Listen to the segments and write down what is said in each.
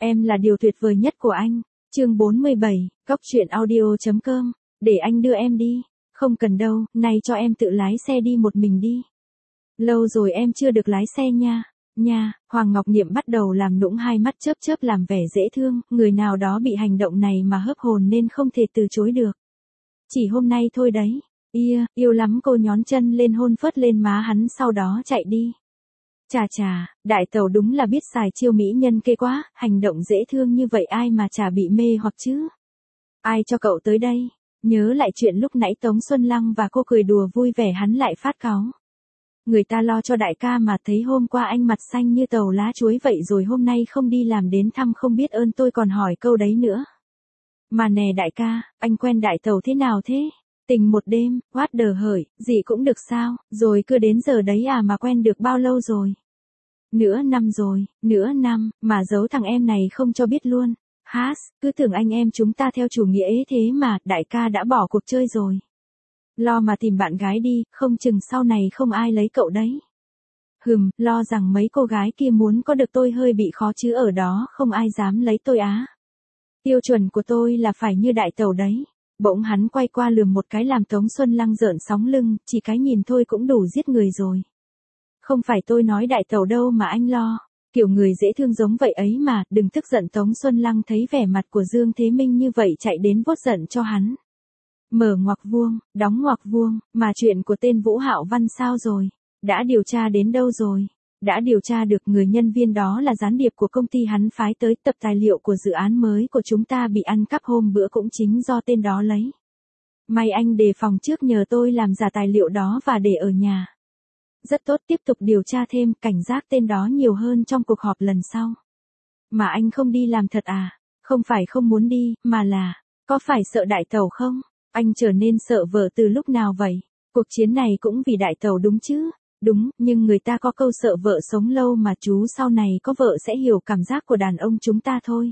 Em là điều tuyệt vời nhất của anh. Chương 47, Cóc truyện audio.com. Để anh đưa em đi. Không cần đâu, này cho em tự lái xe đi một mình đi. Lâu rồi em chưa được lái xe nha. Nha, Hoàng Ngọc Niệm bắt đầu làm nũng, hai mắt chớp chớp làm vẻ dễ thương, người nào đó bị hành động này mà hớp hồn nên không thể từ chối được. Chỉ hôm nay thôi đấy. Yêu lắm, cô nhón chân lên hôn phớt lên má hắn sau đó chạy đi. Chà, đại tẩu đúng là biết xài chiêu mỹ nhân kê quá, hành động dễ thương như vậy ai mà chả bị mê hoặc chứ. Ai cho cậu tới đây? Nhớ lại chuyện lúc nãy Tống Xuân Lăng và cô cười đùa vui vẻ hắn lại phát cáu. Người ta lo cho đại ca mà thấy hôm qua anh mặt xanh như tàu lá chuối vậy rồi hôm nay không đi làm đến thăm không biết ơn tôi còn hỏi câu đấy nữa. Mà nè đại ca, anh quen đại tẩu thế nào thế? Tình một đêm, what the hởi, gì cũng được sao, rồi cứ đến giờ đấy à mà quen được bao lâu rồi? Nửa năm rồi, nửa năm, mà giấu thằng em này không cho biết luôn. Cứ tưởng anh em chúng ta theo chủ nghĩa ế thế mà, đại ca đã bỏ cuộc chơi rồi. Lo mà tìm bạn gái đi, không chừng sau này không ai lấy cậu đấy. Lo rằng mấy cô gái kia muốn có được tôi hơi bị khó chứ ở đó không ai dám lấy tôi á. Tiêu chuẩn của tôi là phải như đại tẩu đấy. Bỗng hắn quay qua lườm một cái làm Tống Xuân Lăng rợn sóng lưng, chỉ cái nhìn thôi cũng đủ giết người rồi. Không phải tôi nói đại tẩu đâu mà anh lo. Kiểu người dễ thương giống vậy ấy mà, đừng tức giận. Tống Xuân Lăng thấy vẻ mặt của Dương Thế Minh như vậy chạy đến vuốt giận cho hắn. Mở ngoặc vuông, đóng ngoặc vuông, mà chuyện của tên Vũ Hạo Văn sao rồi? Đã điều tra đến đâu rồi? Đã điều tra được người nhân viên đó là gián điệp của công ty hắn phái tới, tập tài liệu của dự án mới của chúng ta bị ăn cắp hôm bữa cũng chính do tên đó lấy. May anh đề phòng trước nhờ tôi làm giả tài liệu đó và để ở nhà. Rất tốt, tiếp tục điều tra thêm, cảnh giác tên đó nhiều hơn trong cuộc họp lần sau. Mà anh không đi làm thật à? Không phải không muốn đi, mà là, có phải sợ đại tẩu không? Anh trở nên sợ vợ từ lúc nào vậy? Cuộc chiến này cũng vì đại tẩu đúng chứ? Đúng, nhưng người ta có câu sợ vợ sống lâu mà chú sau này có vợ sẽ hiểu cảm giác của đàn ông chúng ta thôi.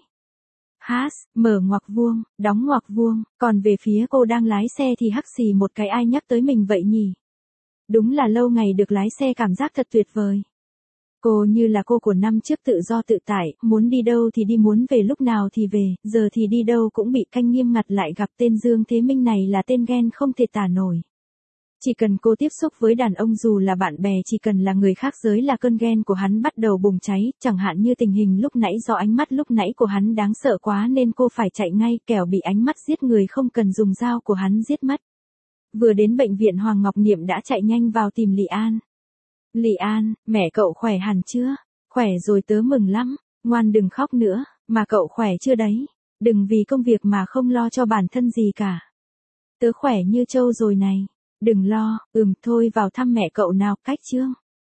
Mở ngoặc vuông, đóng ngoặc vuông, còn về phía cô đang lái xe thì hắc xì một cái ai nhắc tới mình vậy nhỉ? Đúng là lâu ngày được lái xe cảm giác thật tuyệt vời. Cô như là cô của năm trước tự do tự tại, muốn đi đâu thì đi muốn về lúc nào thì về, giờ thì đi đâu cũng bị canh nghiêm ngặt lại gặp tên Dương Thế Minh này là tên ghen không thể tả nổi. Chỉ cần cô tiếp xúc với đàn ông dù là bạn bè chỉ cần là người khác giới là cơn ghen của hắn bắt đầu bùng cháy, chẳng hạn như tình hình lúc nãy do ánh mắt lúc nãy của hắn đáng sợ quá nên cô phải chạy ngay kẻo bị ánh mắt giết người không cần dùng dao của hắn giết mất. Vừa đến bệnh viện Hoàng Ngọc Niệm đã chạy nhanh vào tìm Lị An. Lị An, mẹ cậu khỏe hẳn chưa? Khỏe rồi tớ mừng lắm, ngoan đừng khóc nữa, mà cậu khỏe chưa đấy? Đừng vì công việc mà không lo cho bản thân gì cả. Tớ khỏe như trâu rồi này. Đừng lo, thôi vào thăm mẹ cậu nào, cách chương.